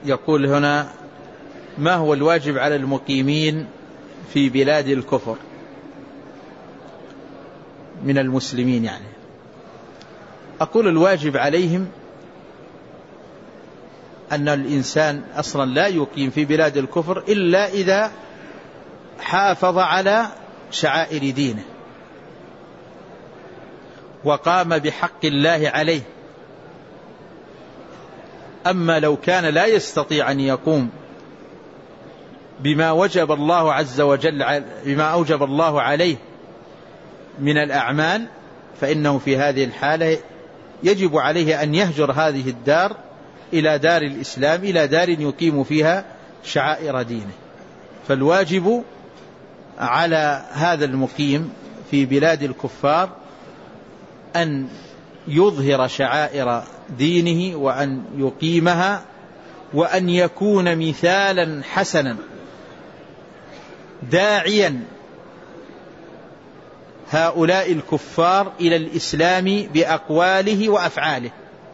يقول هنا: ما هو الواجب على المقيمين في بلاد الكفر من المسلمين؟ يعني أقول الواجب عليهم أن الإنسان أصلا لا يقيم في بلاد الكفر إلا إذا حافظ على شعائر دينه وقام بحق الله عليه. أما لو كان لا يستطيع أن يقوم بما وجب الله عز وجل بما أوجب الله عليه من الأعمال، فإنه في هذه الحالة يجب عليه أن يهجر هذه الدار إلى دار الإسلام، إلى دار يقيم فيها شعائر دينه. فالواجب على هذا المقيم في بلاد الكفار أن يظهر شعائر دينه وأن يقيمها، وأن يكون مثالا حسنا داعيا هؤلاء الكفار إلى الإسلام بأقواله وأفعاله.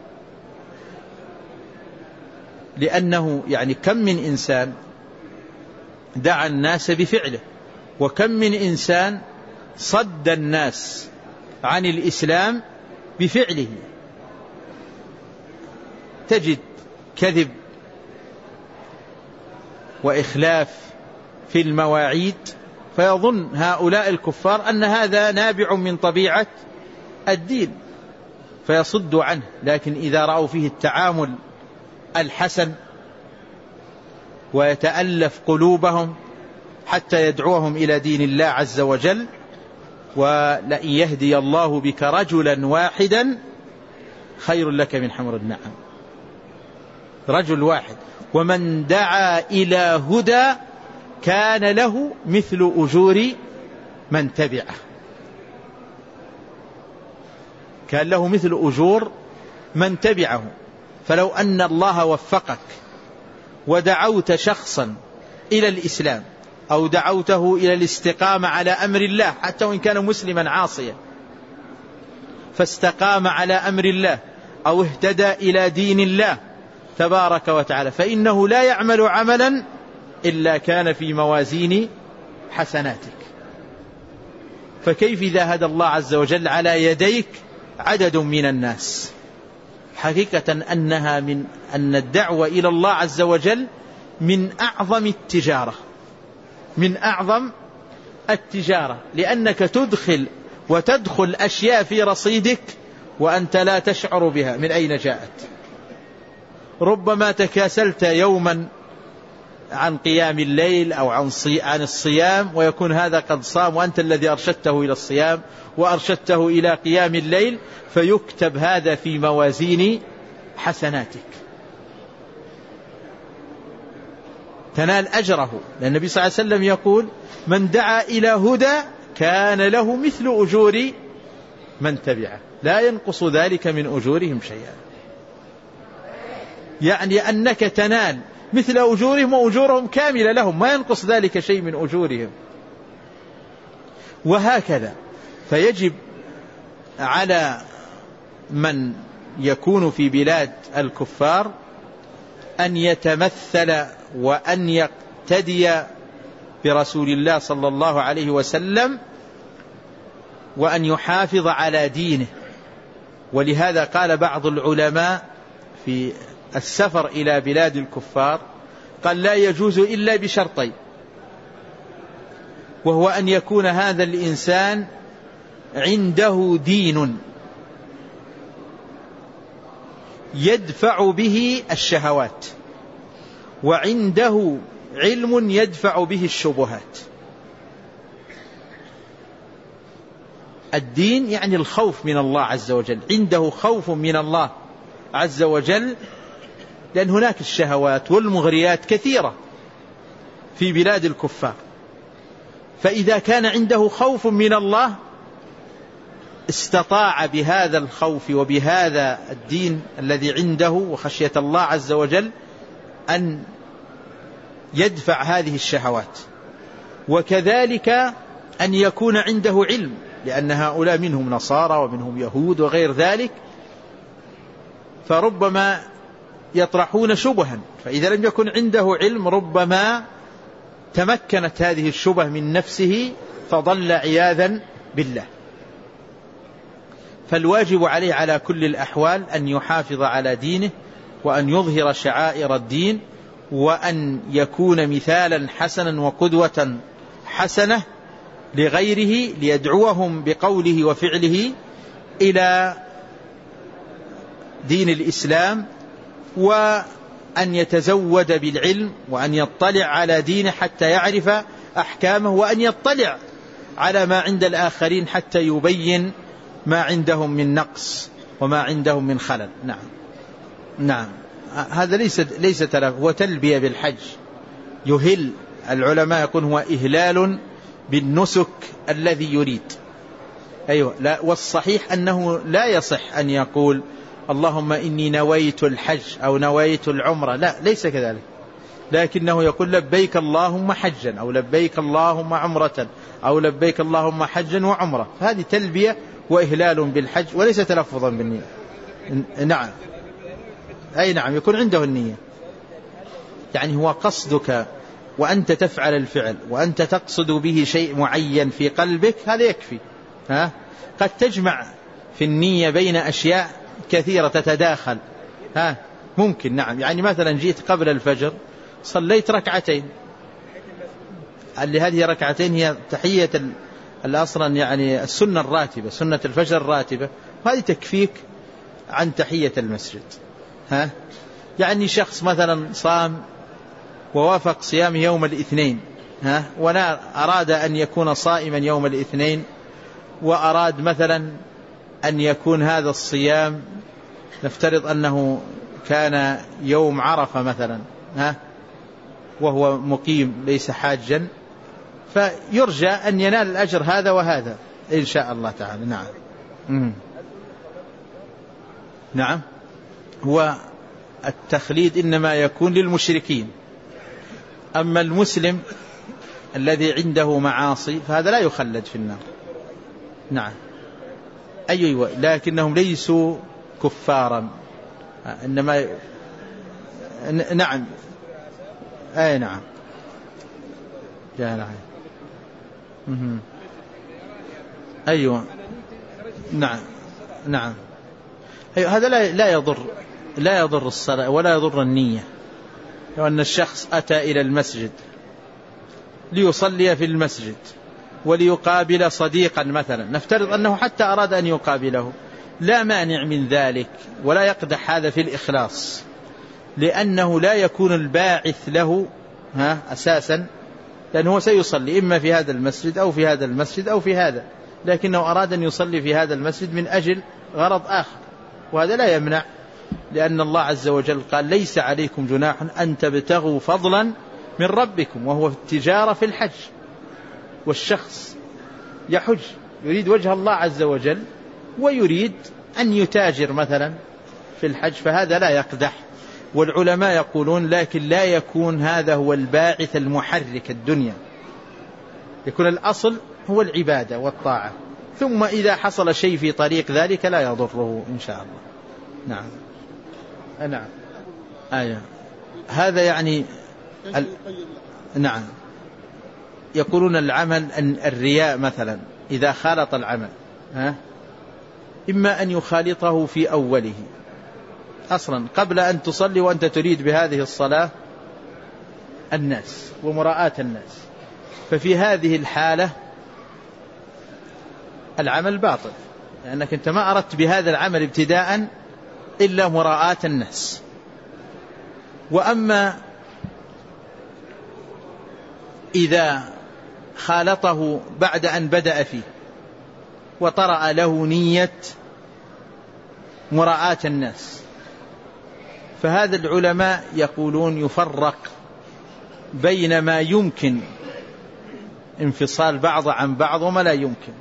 لأنه يعني كم من إنسان دعا الناس بفعله، وكم من إنسان صد الناس عن الإسلام بفعله. تجد كذب وإخلاف في المواعيد، فيظن هؤلاء الكفار أن هذا نابع من طبيعة الدين فيصد عنه. لكن إذا رأوا فيه التعامل الحسن ويتألف قلوبهم حتى يدعوهم إلى دين الله عز وجل، ولئن يهدي الله بك رجلا واحدا خير لك من حمر النعم. رجل واحد، ومن دعا إلى هدى كان له مثل أجور من تبعه. كان له مثل أجور من تبعه. فلو أن الله وفقك ودعوت شخصا إلى الإسلام أو دعوته إلى الاستقامة على أمر الله، حتى وإن كان مسلما عاصيا، فاستقام على أمر الله أو اهتدى إلى دين الله تبارك وتعالى، فإنه لا يعمل عملا إلا كان في موازين حسناتك. فكيف إذا هدى الله عز وجل على يديك عدد من الناس؟ حقيقة أن الدعوة إلى الله عز وجل من أعظم التجارة، من أعظم التجارة، لأنك تدخل وتدخل أشياء في رصيدك وأنت لا تشعر بها من أين جاءت. ربما تكاسلت يوما عن قيام الليل أو عن الصيام، ويكون هذا قد صام وأنت الذي أرشدته إلى الصيام وأرشدته إلى قيام الليل، فيكتب هذا في موازين حسناتك، تنال أجره. لأن النبي صلى الله عليه وسلم يقول: من دعا إلى هدى كان له مثل أجور من تبعه لا ينقص ذلك من أجورهم شيئا. يعني أنك تنال مثل أجورهم وأجورهم كاملة لهم، ما ينقص ذلك شيء من أجورهم. وهكذا فيجب على من يكون في بلاد الكفار أن يتمثل وأن يقتدي برسول الله صلى الله عليه وسلم، وأن يحافظ على دينه. ولهذا قال بعض العلماء في السفر إلى بلاد الكفار، قال: لا يجوز إلا بشرطين، وهو أن يكون هذا الإنسان عنده دين يدفع به الشهوات، وعنده علم يدفع به الشبهات. الدين يعني الخوف من الله عز وجل، عنده خوف من الله عز وجل، لأن هناك الشهوات والمغريات كثيرة في بلاد الكفار. فإذا كان عنده خوف من الله استطاع بهذا الخوف وبهذا الدين الذي عنده وخشية الله عز وجل أن يدفع هذه الشهوات. وكذلك أن يكون عنده علم، لأن هؤلاء منهم نصارى ومنهم يهود وغير ذلك، فربما يطرحون شبها، فإذا لم يكن عنده علم ربما تمكنت هذه الشبه من نفسه فضل عياذا بالله. فالواجب عليه على كل الأحوال أن يحافظ على دينه، وأن يظهر شعائر الدين، وأن يكون مثالا حسنا وقدوة حسنة لغيره، ليدعوهم بقوله وفعله إلى دين الإسلام، وأن يتزود بالعلم، وأن يطلع على دينه حتى يعرف أحكامه، وأن يطلع على ما عند الآخرين حتى يبين ما عندهم من نقص وما عندهم من خلل. نعم هذا ليس تلف، هو تلبية بالحج، يهل. العلماء يقول هو إهلال بالنسك الذي يريد. أيوة، لا، والصحيح أنه لا يصح أن يقول اللهم إني نويت الحج أو نويت العمرة، لا، ليس كذلك، لكنه يقول لبيك اللهم حجا، أو لبيك اللهم عمرة، أو لبيك اللهم حجا وعمرة. هذه تلبية وإهلال بالحج وليس تلفظا بالنية. نعم، أي نعم، يكون عنده النية، يعني هو قصدك وأنت تفعل الفعل وأنت تقصد به شيء معين في قلبك، هذا يكفي. قد تجمع في النية بين أشياء كثيرة تتداخل، ممكن. نعم، يعني مثلا جئت قبل الفجر صليت ركعتين، اللي هذه ركعتين هي تحية الأصلا، يعني السنة الراتبة، سنة الفجر الراتبة، وهذه تكفيك عن تحية المسجد. يعني شخص مثلا صام ووافق صيام يوم الاثنين، ولا أراد أن يكون صائما يوم الاثنين، وأراد مثلا أن يكون هذا الصيام، نفترض أنه كان يوم عرفة مثلا، وهو مقيم ليس حاجا، فيرجى أن ينال الأجر هذا وهذا إن شاء الله تعالى. نعم، هو التخليد إنما يكون للمشركين، أما المسلم الذي عنده معاصي فهذا لا يخلد في النار. نعم، أيوة، لكنهم ليسوا كفارا، إنما نعم، أي نعم، أيوة، نعم، أيوة، هذا لا يضر الصلاة ولا يضر النية. لو أن الشخص أتى إلى المسجد ليصلي في المسجد وليقابل صديقا مثلا، نفترض أنه حتى أراد أن يقابله، لا مانع من ذلك، ولا يقدح هذا في الإخلاص، لأنه لا يكون الباعث له أساسا، لأنه سيصلي إما في هذا المسجد أو في هذا المسجد أو في هذا، لكنه أراد أن يصلي في هذا المسجد من أجل غرض آخر، وهذا لا يمنع، لأن الله عز وجل قال ليس عليكم جناح أن تبتغوا فضلا من ربكم، وهو التجارة في الحج. والشخص يحج يريد وجه الله عز وجل ويريد أن يتاجر مثلا في الحج، فهذا لا يقدح. والعلماء يقولون لكن لا يكون هذا هو الباعث المحرك الدنيا، يكون الأصل هو العبادة والطاعة، ثم إذا حصل شيء في طريق ذلك لا يضره إن شاء الله. نعم، هذا يعني نعم، يقولون العمل أن الرياء مثلا إذا خالط العمل، إما أن يخالطه في أوله أصلا قبل أن تصلي وأنت تريد بهذه الصلاة الناس ومراءاة الناس، ففي هذه الحالة العمل باطل، لأنك أنت ما أردت بهذا العمل ابتداء إلا مراءاة الناس. وأما إذا خالطه بعد أن بدأ فيه وطرأ له نية مراءاة الناس، فهذا العلماء يقولون يفرق بين ما يمكن انفصال بعض عن بعض وما لا يمكن.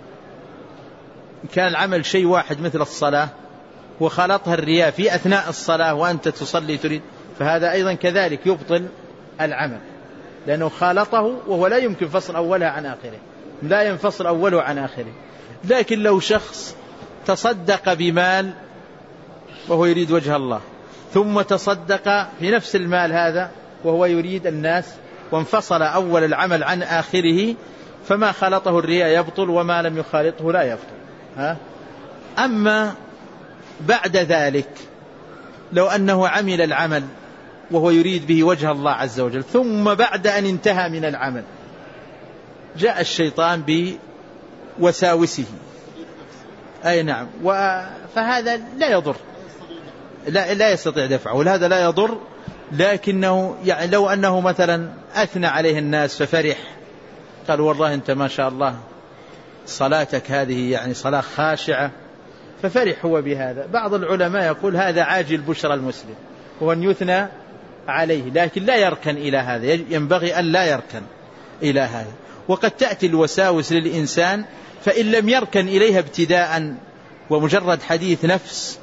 كان العمل شيء واحد مثل الصلاة وخلطها الرياء في أثناء الصلاة وأنت تصلي تريد، فهذا أيضا كذلك يبطل العمل، لأنه خالطه وهو لا يمكن فصل أولها عن آخره، لا ينفصل أوله عن آخره. لكن لو شخص تصدق بمال وهو يريد وجه الله، ثم تصدق في نفس المال هذا وهو يريد الناس، وانفصل أول العمل عن آخره، فما خلطه الرياء يبطل وما لم يخالطه لا يبطل. أما بعد ذلك لو أنه عمل العمل وهو يريد به وجه الله عز وجل، ثم بعد أن انتهى من العمل جاء الشيطان بوساوسه، أي نعم، فهذا لا يضر، لا يستطيع دفعه، وهذا لا يضر. لكنه يعني لو أنه مثلا أثنى عليه الناس ففرح، قال والله أنت ما شاء الله صلاتك هذه يعني صلاة خاشعة، ففرح هو بهذا. بعض العلماء يقول هذا عاجل بشرى المسلم، هو أن يثنى عليه، لكن لا يركن إلى هذا، ينبغي أن لا يركن إلى هذا. وقد تأتي الوساوس للإنسان فإن لم يركن إليها ابتداء ومجرد حديث نفس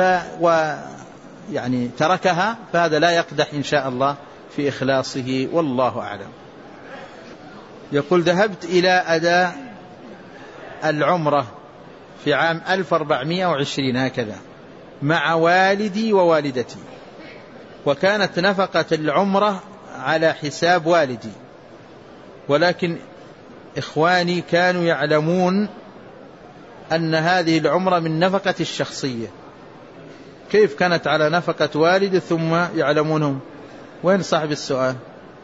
يعني تركها، فهذا لا يقدح إن شاء الله في إخلاصه، والله أعلم. يقول ذهبت إلى أداء العمرة في عام 1420 هكذا مع والدي ووالدتي، وكانت نفقة العمرة على حساب والدي، ولكن إخواني كانوا يعلمون أن هذه العمرة من نفقة الشخصية. كيف كانت على نفقة والد ثم يعلمونهم؟ وين صاحب السؤال؟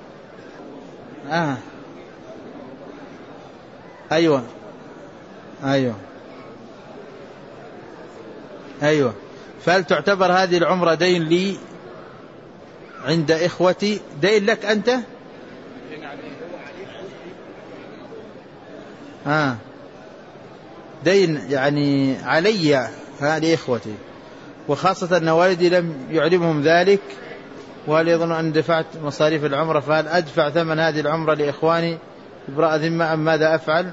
أيوة فهل تعتبر هذه العمرة دين لي عند إخوتي؟ دين لك أنت؟ دين يعني علي هذه إخوتي، وخاصة أن والدي لم يعلمهم ذلك، وهل يظن أن دفعت مصاريف العمرة، فهل أدفع ثمن هذه العمرة لإخواني إبراء ذمة أم ماذا أفعل؟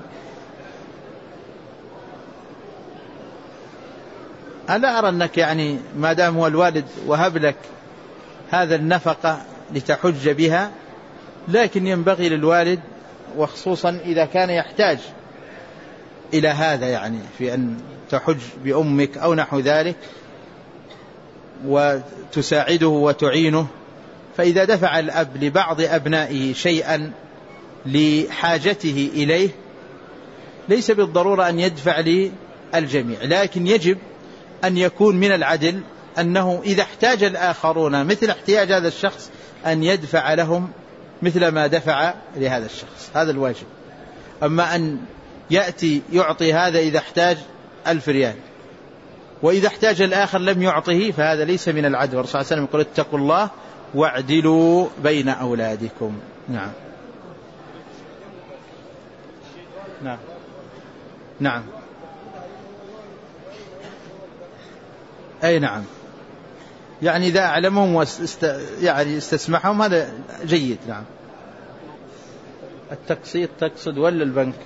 ألا أرى أنك يعني ما دام هو الوالد وهب لك هذا النفقة لتحج بها، لكن ينبغي للوالد وخصوصا إذا كان يحتاج إلى هذا، يعني في أن تحج بأمك أو نحو ذلك وتساعده وتعينه، فإذا دفع الأب لبعض أبنائه شيئا لحاجته إليه ليس بالضرورة أن يدفع للجميع، لكن يجب أن يكون من العدل أنه إذا احتاج الآخرون مثل احتياج هذا الشخص أن يدفع لهم مثل ما دفع لهذا الشخص، هذا الواجب. أما أن يأتي يعطي هذا إذا احتاج 1000 ريال وإذا احتاج الآخر لم يعطه، فهذا ليس من العدل. والرسول صلى الله عليه وسلم يقول اتقوا الله واعدلوا بين أولادكم. نعم أي نعم، يعني إذا أعلمهم يعني استسمحهم هذا جيد. نعم. التقسيط تقصد ولا البنك؟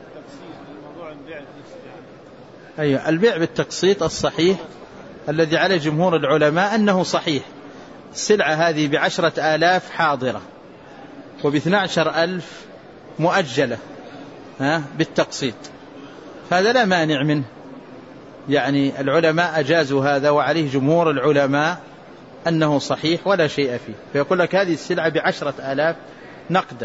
أيوة، البيع بالتقسيط الصحيح الذي على جمهور العلماء أنه صحيح. السلعة هذه ب10,000 حاضرة وب12,000 مؤجلة بالتقسيط، فهذا لا مانع منه، يعني العلماء أجازوا هذا وعليه جمهور العلماء أنه صحيح ولا شيء فيه. فيقول لك هذه السلعة ب10,000 نقدا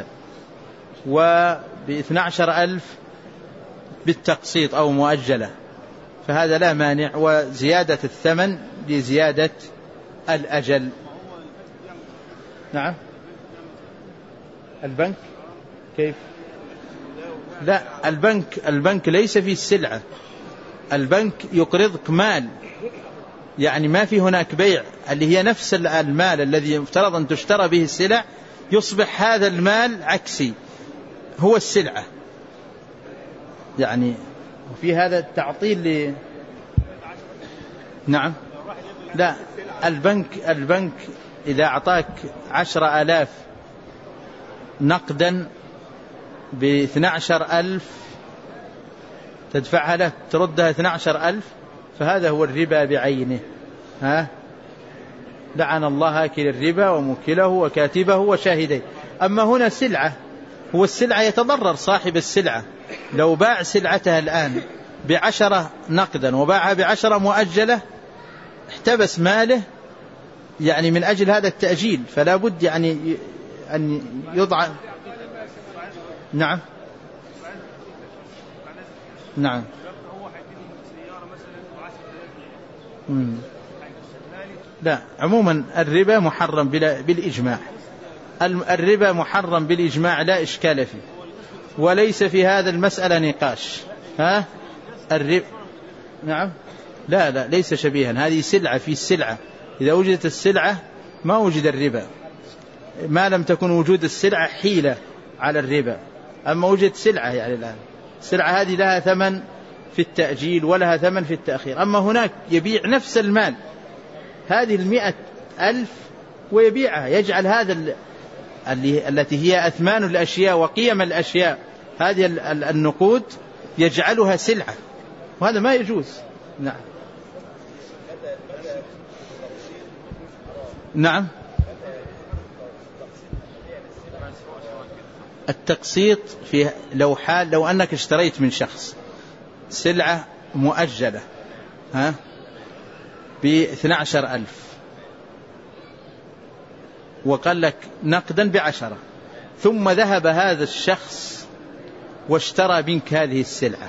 وب12,000 بالتقسيط أو مؤجلة، فهذا لا مانع، وزيادة الثمن لزيادة الأجل. نعم. البنك كيف؟ لا، البنك ليس في السلعة، البنك يقرضك مال، يعني ما في هناك بيع، اللي هي نفس المال الذي يفترض أن تشترى به السلع، يصبح هذا المال عكسي هو السلعة، يعني في هذا التعطيل نعم. لا، البنك إذا أعطاك 10,000 نقدا ب12,000 تدفعها له تردها 12,000، فهذا هو الربا بعينه. لعن الله آكل الربا وموكله وكاتبه وشاهديه. أما هنا سلعة، هو السلعة يتضرر صاحب السلعة، لو باع سلعتها الآن ب10 نقدا وباعها ب10 مؤجلة احتبس ماله يعني من أجل هذا التأجيل، فلا بد يعني أن يضع. نعم نعم. لا، عموما الربا محرم بالإجماع. الربا محرم بالإجماع لا إشكال فيه، وليس في هذا المسألة نقاش. الربا نعم. لا ليس شبيها، هذه سلعة في السلعة، إذا وجدت السلعة ما وجد الربا، ما لم تكن وجود السلعة حيلة على الربا. أما وجد سلعة، يعني الآن السلعة هذه لها ثمن في التأجيل ولها ثمن في التأخير. أما هناك يبيع نفس المال، هذه 100,000 ويبيعها، يجعل هذا التي هي أثمان الأشياء وقيم الأشياء، هذه النقود يجعلها سلعة، وهذا ما يجوز. نعم نعم. التقسيط في لو أنك اشتريت من شخص سلعة مؤجلة ب12,000 وقال لك نقدا ب10، ثم ذهب هذا الشخص واشترى منك هذه السلعة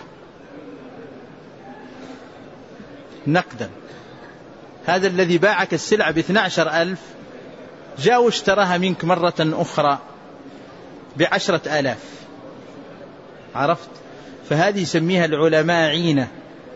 نقدا، هذا الذي باعك السلعة ب12,000 جاء واشتراها منك مرة أخرى ب10,000، عرفت؟ فهذه يسميها العلماء عينة،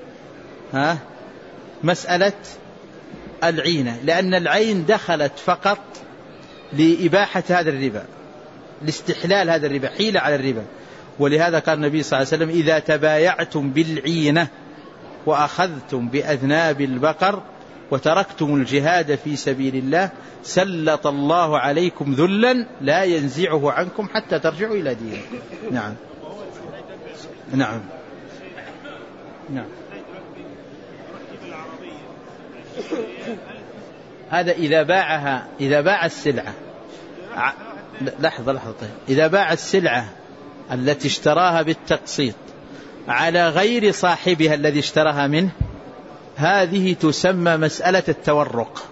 مسألة العينة، لأن العين دخلت فقط لإباحة هذا الربا، لاستحلال هذا الربا، حيلة على الربا. ولهذا قال النبي صلى الله عليه وسلم: إذا تبايعتم بالعينة وأخذتم بأذناب البقر وتركتم الجهاد في سبيل الله سلط الله عليكم ذلا لا ينزعه عنكم حتى ترجعوا إلى دينكم. نعم نعم نعم. هذا إذا باع السلعة، لحظة طيب. إذا باع السلعة التي اشتراها بالتقسيط على غير صاحبها الذي اشتراها منه، هذه تسمى مسألة التورق.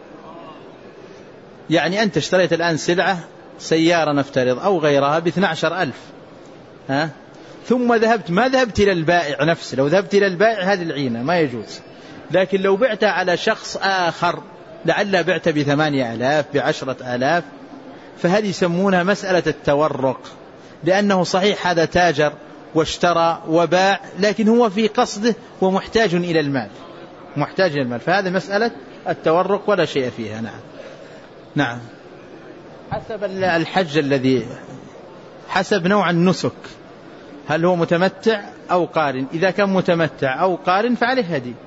يعني أنت اشتريت الآن سلعة، سيارة نفترض أو غيرها ب12,000، ثم ما ذهبت إلى البائع نفسه. لو ذهبت إلى البائع هذه العينة ما يجوز، لكن لو بعتها على شخص آخر لعل بعت ب8,000 ب10,000، فهذه يسمونها مسألة التورق، لأنه صحيح هذا تاجر واشترى وباع، لكن هو في قصده ومحتاج إلى المال، فهذا مسألة التورق ولا شيء فيها. نعم. حسب الحج حسب نوع النسك، هل هو متمتع أو قارن؟ إذا كان متمتع أو قارن فعليه هدي.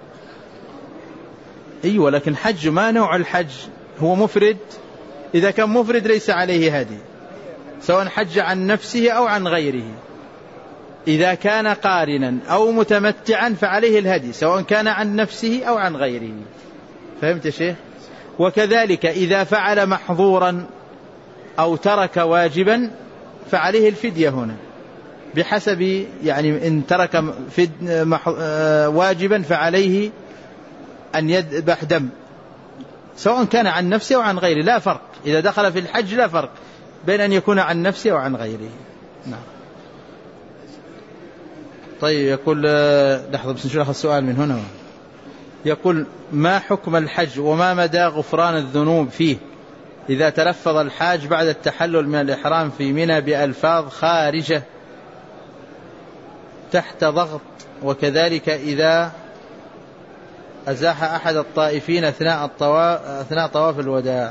أيوة، لكن حج ما نوع الحج؟ هو مفرد؟ إذا كان مفرد ليس عليه هدي، سواء حج عن نفسه أو عن غيره. إذا كان قارنا أو متمتعا فعليه الهدي، سواء كان عن نفسه أو عن غيره. فهمت يا شيخ؟ وكذلك إذا فعل محظورا أو ترك واجبا فعليه الفدية هنا، بحسب يعني إن ترك واجبا فعليه أن يذبح دم، سواء كان عن نفسه أو عن غيره، لا فرق. إذا دخل في الحج لا فرق بين أن يكون عن نفسه أو عن غيره. نعم. طيب، يقول لحظة بس نشوف السؤال من هنا. يقول: ما حكم الحج وما مدى غفران الذنوب فيه إذا تلفظ الحاج بعد التحلل من الإحرام في منى بألفاظ خارجة تحت ضغط، وكذلك إذا أزاح أحد الطائفين أثناء طواف الوداع؟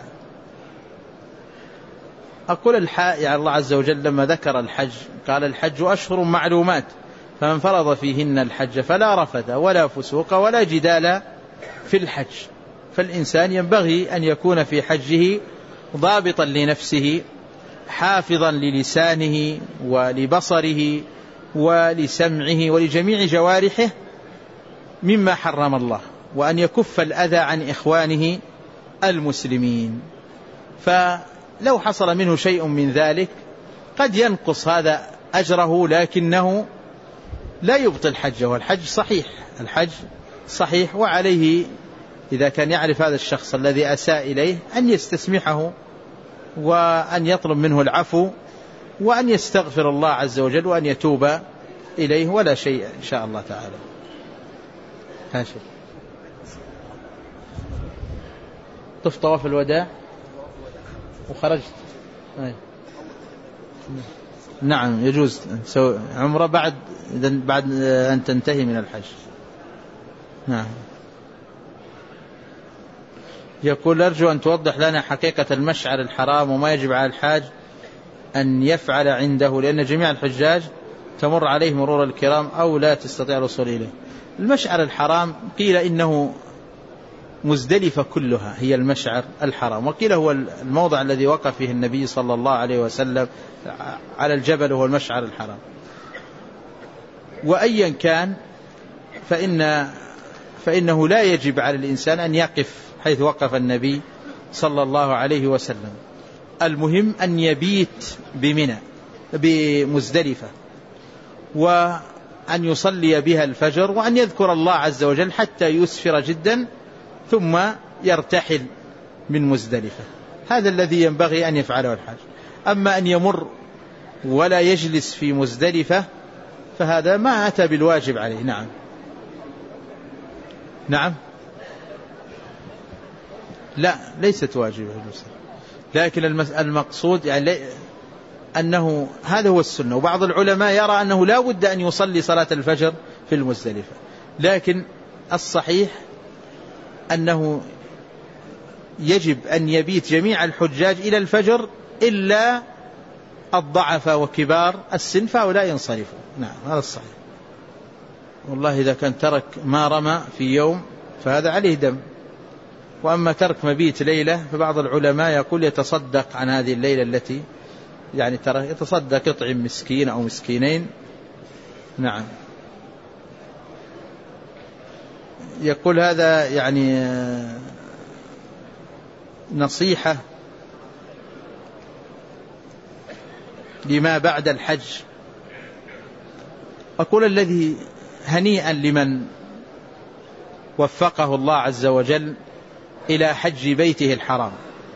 أقول يعني الله عز وجل لما ذكر الحج قال: الحج أشهر معلومات فمن فرض فيهن الحج فلا رفث ولا فسوق ولا جدال في الحج. فالإنسان ينبغي أن يكون في حجه ضابطا لنفسه، حافظا للسانه ولبصره ولسمعه ولجميع جوارحه مما حرم الله، وأن يكف الأذى عن إخوانه المسلمين. فلو حصل منه شيء من ذلك قد ينقص هذا أجره، لكنه لا يبطل حجه. الحج صحيح، وعليه إذا كان يعرف هذا الشخص الذي أساء إليه أن يستسمحه وأن يطلب منه العفو وأن يستغفر الله عز وجل وأن يتوب إليه ولا شيء إن شاء الله تعالى. هاشم طفت طواف الوداع وخرجت. نعم يجوز عمرة بعد أن تنتهي من الحج. نعم. يقول أرجو أن توضح لنا حقيقة المشعر الحرام وما يجب على الحاج أن يفعل عنده، لأن جميع الحجاج تمر عليه مرور الكرام أو لا تستطيع الوصول إليه. المشعر الحرام قيل إنه مزدلفة كلها هي المشعر الحرام، وقيل هو الموضع الذي وقف فيه النبي صلى الله عليه وسلم على الجبل هو المشعر الحرام. وأيا كان فإنه لا يجب على الإنسان أن يقف حيث وقف النبي صلى الله عليه وسلم. المهم أن يبيت بمزدلفة وأن يصلي بها الفجر وأن يذكر الله عز وجل حتى يسفر جدا ثم يرتحل من مزدلفة. هذا الذي ينبغي أن يفعله الحاج. أما أن يمر ولا يجلس في مزدلفة فهذا ما أتى بالواجب عليه. نعم. نعم لا ليست واجبة، لكن المقصود يعني أنه هذا هو السنة. وبعض العلماء يرى أنه لا بد أن يصلي صلاة الفجر في المزدلفة، لكن الصحيح أنه يجب أن يبيت جميع الحجاج إلى الفجر إلا الضعف وكبار السن فهؤلاء ينصرفوا. نعم هذا الصحيح. والله إذا كان ترك ما رمى في يوم فهذا عليه دم. وأما ترك مبيت ليلة فبعض العلماء يقول يتصدق عن هذه الليلة التي يعني ترى يتصدق يطعم مسكين أو مسكينين. نعم. يقول هذا يعني نصيحة لما بعد الحج. أقول الذي هنيئا لمن وفقه الله عز وجل إلى حج بيته الحرام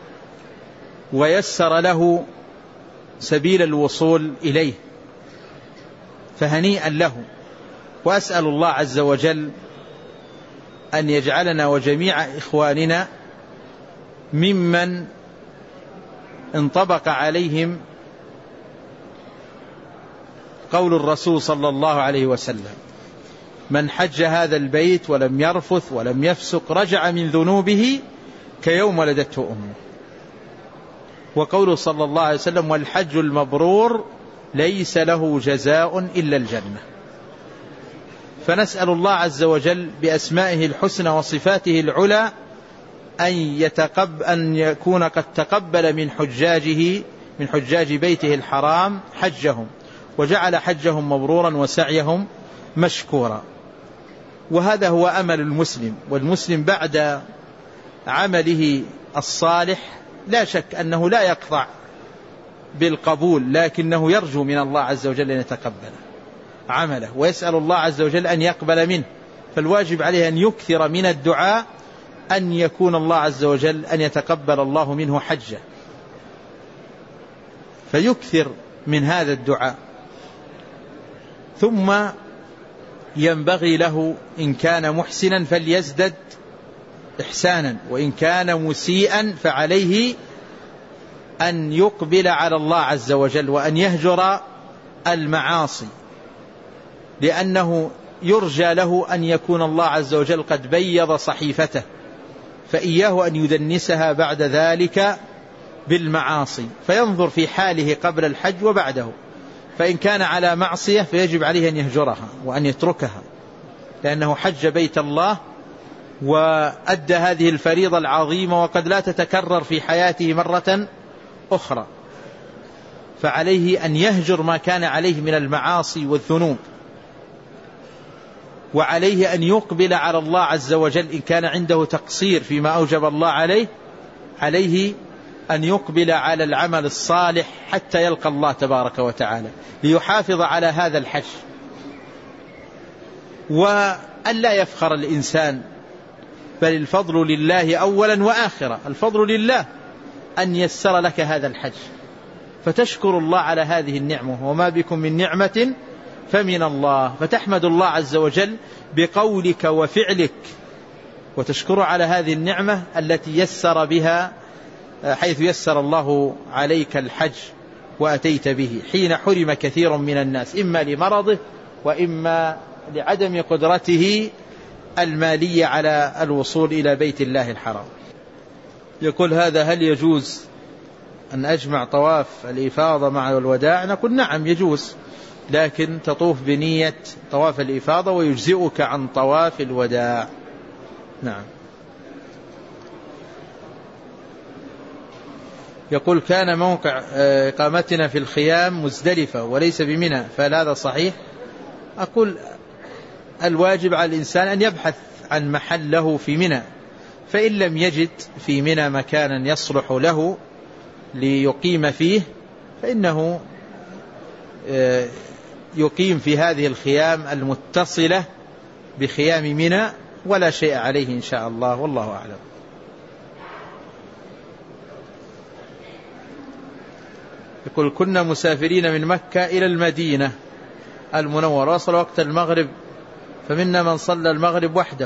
ويسر له سبيل الوصول إليه، فهنيئا له. وأسأل الله عز وجل أن يجعلنا وجميع إخواننا ممن انطبق عليهم قول الرسول صلى الله عليه وسلم: من حج هذا البيت ولم يرفث ولم يفسق رجع من ذنوبه كيوم ولدته أمه. وقوله صلى الله عليه وسلم: والحج المبرور ليس له جزاء إلا الجنة. فنسأل الله عز وجل بأسمائه الحسنى وصفاته العلى أن يكون قد تقبل من حجاج بيته الحرام حجهم وجعل حجهم مبرورا وسعيهم مشكورا. وهذا هو أمل المسلم. والمسلم بعد عمله الصالح لا شك أنه لا يقطع بالقبول، لكنه يرجو من الله عز وجل أن يتقبل عمله ويسأل الله عز وجل أن يقبل منه. فالواجب عليه أن يكثر من الدعاء أن يكون الله عز وجل أن يتقبل الله منه حجه، فيكثر من هذا الدعاء. ثم ينبغي له إن كان محسنا فليزدد إحسانا، وإن كان مسيئا فعليه أن يقبل على الله عز وجل وأن يهجر المعاصي، لأنه يرجى له أن يكون الله عز وجل قد بيض صحيفته، فإياه أن يدنسها بعد ذلك بالمعاصي، فينظر في حاله قبل الحج وبعده. فإن كان على معصية فيجب عليه أن يهجرها وأن يتركها، لأنه حج بيت الله وأدى هذه الفريضة العظيمة وقد لا تتكرر في حياته مرة أخرى، فعليه أن يهجر ما كان عليه من المعاصي والذنوب، وعليه أن يقبل على الله عز وجل إن كان عنده تقصير فيما أوجب الله عليه أن يقبل على العمل الصالح حتى يلقى الله تبارك وتعالى، ليحافظ على هذا الحج. وأن لا يفخر الإنسان بل الفضل لله أولا وآخرا. الفضل لله أن يسر لك هذا الحج، فتشكر الله على هذه النعمة، وما بكم من نعمة فمن الله، فتحمد الله عز وجل بقولك وفعلك، وتشكر على هذه النعمة التي يسر بها، حيث يسر الله عليك الحج وأتيت به حين حرم كثير من الناس، إما لمرضه وإما لعدم قدرته المالية على الوصول إلى بيت الله الحرام. يقول هذا هل يجوز أن أجمع طواف الإفاضة مع الوداع؟ نقول نعم يجوز، لكن تطوف بنية طواف الإفاضة ويجزئك عن طواف الوداع. نعم. يقول كان موقع إقامتنا في الخيام مزدلفة وليس بمنى، فهل هذا صحيح؟ أقول الواجب على الإنسان أن يبحث عن محل له في منى، فإن لم يجد في منى مكانا يصلح له ليقيم فيه فإنه يقيم في هذه الخيام المتصلة بخيام منى ولا شيء عليه إن شاء الله، والله أعلم. يقول كنا مسافرين من مكة إلى المدينة المنورة، وصل وقت المغرب، فمنا من صلى المغرب وحده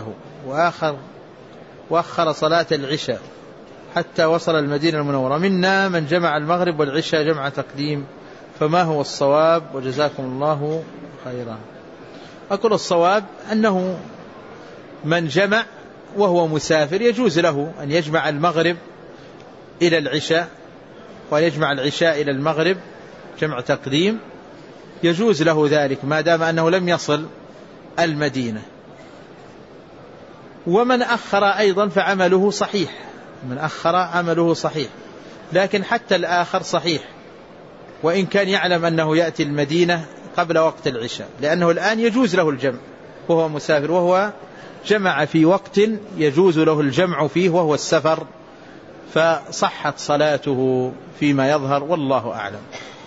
وأخر صلاة العشاء حتى وصل المدينة المنورة، منا من جمع المغرب والعشاء جمع تقديم، فما هو الصواب؟ وجزاكم الله خيرا. أقول الصواب أنه من جمع وهو مسافر يجوز له أن يجمع المغرب إلى العشاء ويجمع العشاء إلى المغرب جمع تقديم، يجوز له ذلك ما دام أنه لم يصل المدينة. ومن أخر أيضا فعمله صحيح، من أخر عمله صحيح، لكن حتى الآخر صحيح وإن كان يعلم أنه يأتي المدينة قبل وقت العشاء، لأنه الآن يجوز له الجمع وهو مسافر، وهو جمع في وقت يجوز له الجمع فيه وهو السفر، فصحت صلاته فيما يظهر، والله أعلم.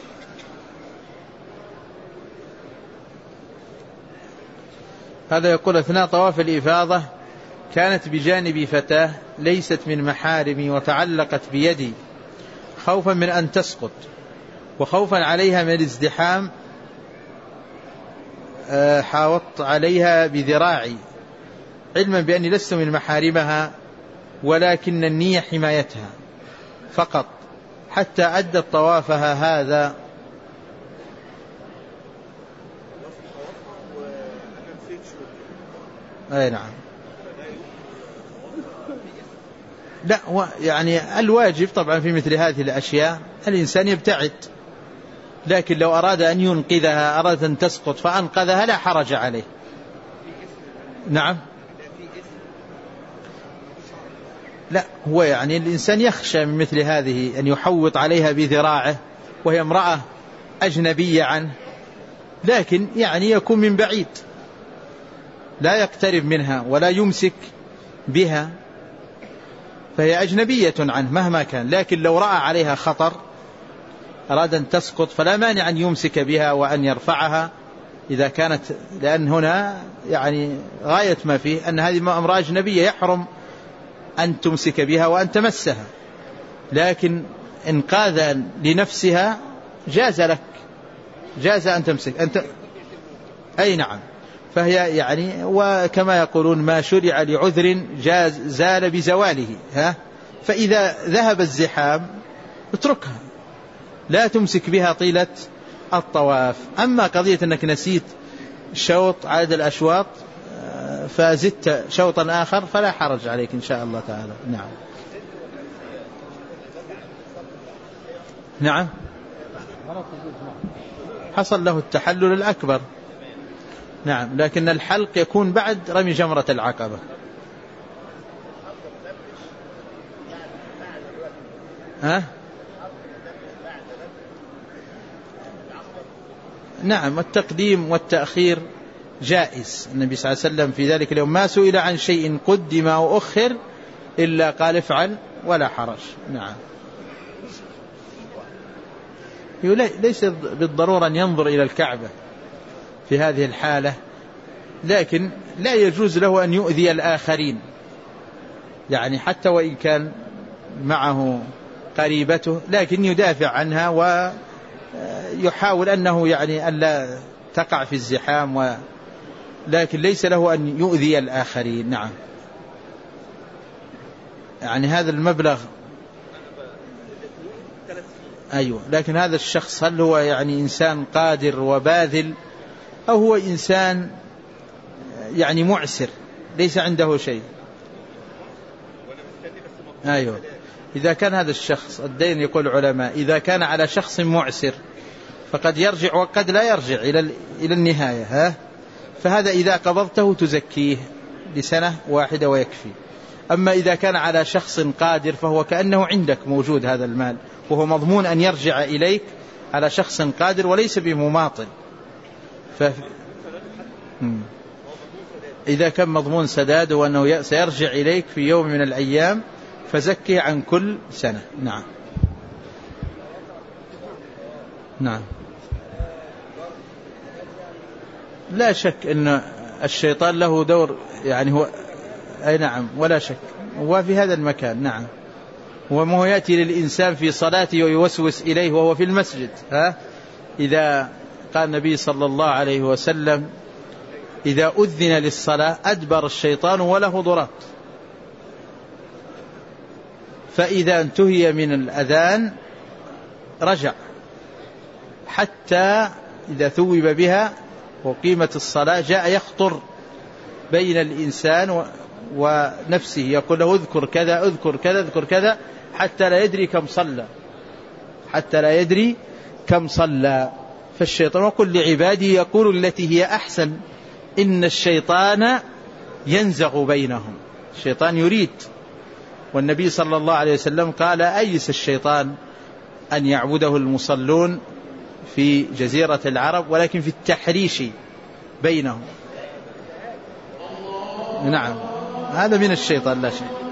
هذا يقول أثناء طواف الإفاضة كانت بجانبي فتاة ليست من محارمي وتعلقت بيدي خوفا من أن تسقط وخوفا عليها من الازدحام، حاوطت عليها بذراعي علما بأني لست من محارمها، ولكن النية حمايتها فقط حتى أدت طوافها هذا. أي نعم. لا يعني الواجب طبعا في مثل هذه الأشياء الإنسان يبتعد، لكن لو أراد أن ينقذها، أراد أن تسقط فأنقذها لا حرج عليه. نعم. لا هو يعني الإنسان يخشى من مثل هذه أن يحوط عليها بذراعه وهي امرأة أجنبية عنه، لكن يعني يكون من بعيد لا يقترب منها ولا يمسك بها، فهي أجنبية عنه مهما كان، لكن لو رأى عليها خطر أراد أن تسقط فلا مانع أن يمسك بها وأن يرفعها إذا كانت، لأن هنا يعني غاية ما فيه أن هذه امرأة أجنبية يحرم أن تمسك بها وأن تمسها، لكن إنقاذا لنفسها جاز لك، جاز أن تمسك أنت. أي نعم. فهي يعني وكما يقولون ما شرع لعذر جاز زال بزواله، فإذا ذهب الزحام اتركها لا تمسك بها طيلة الطواف. أما قضية أنك نسيت شوط عدد الأشواط فزدت شوطا آخر فلا حرج عليك إن شاء الله تعالى. نعم. نعم حصل له التحلل الأكبر. نعم لكن الحلق يكون بعد رمي جمرة العقبة. نعم التقديم والتأخير جائز. النبي صلى الله عليه وسلم في ذلك اليوم ما سئل عن شيء قدم أو أخر إلا قال افعل ولا حرج. نعم ليس بالضرورة أن ينظر إلى الكعبة في هذه الحالة، لكن لا يجوز له أن يؤذي الآخرين يعني حتى وإن كان معه قريبته لكن يدافع عنها ويحاول أنه يعني ألا تقع في الزحام، لكن ليس له أن يؤذي الآخرين. نعم. يعني هذا المبلغ أيوة، لكن هذا الشخص هل هو يعني إنسان قادر وباذل أو هو إنسان يعني معسر ليس عنده شيء؟ أيوة. إذا كان هذا الشخص الدين يقول العلماء إذا كان على شخص معسر فقد يرجع وقد لا يرجع إلى النهاية، فهذا إذا قبضته تزكيه لسنة واحدة ويكفي. أما إذا كان على شخص قادر فهو كأنه عندك موجود هذا المال، وهو مضمون أن يرجع إليك على شخص قادر وليس بمماطل. إذا كان مضمون سداد وأنه سيرجع إليك في يوم من الأيام فزكيه عن كل سنة. نعم. نعم. لا شك أن الشيطان له دور، يعني هو أي نعم ولا شك، هو في هذا المكان. نعم. وما يأتي للإنسان في صلاته ويوسوس إليه وهو في المسجد. إذا قال النبي صلى الله عليه وسلم إذا أذن للصلاة أدبر الشيطان وله ضرات، فإذا انتهي من الأذان رجع حتى إذا ثوب بها وقيمة الصلاة جاء يخطر بين الإنسان ونفسه يقول له اذكر كذا اذكر كذا اذكر كذا حتى لا يدري كم صلى. فالشيطان وقل لعباده يقول التي هي أحسن إن الشيطان ينزغ بينهم. الشيطان يريد، والنبي صلى الله عليه وسلم قال أيس الشيطان أن يعبده المصلون في جزيرة العرب ولكن في التحريش بينهم. نعم، هذا من الشيطان لا شيء.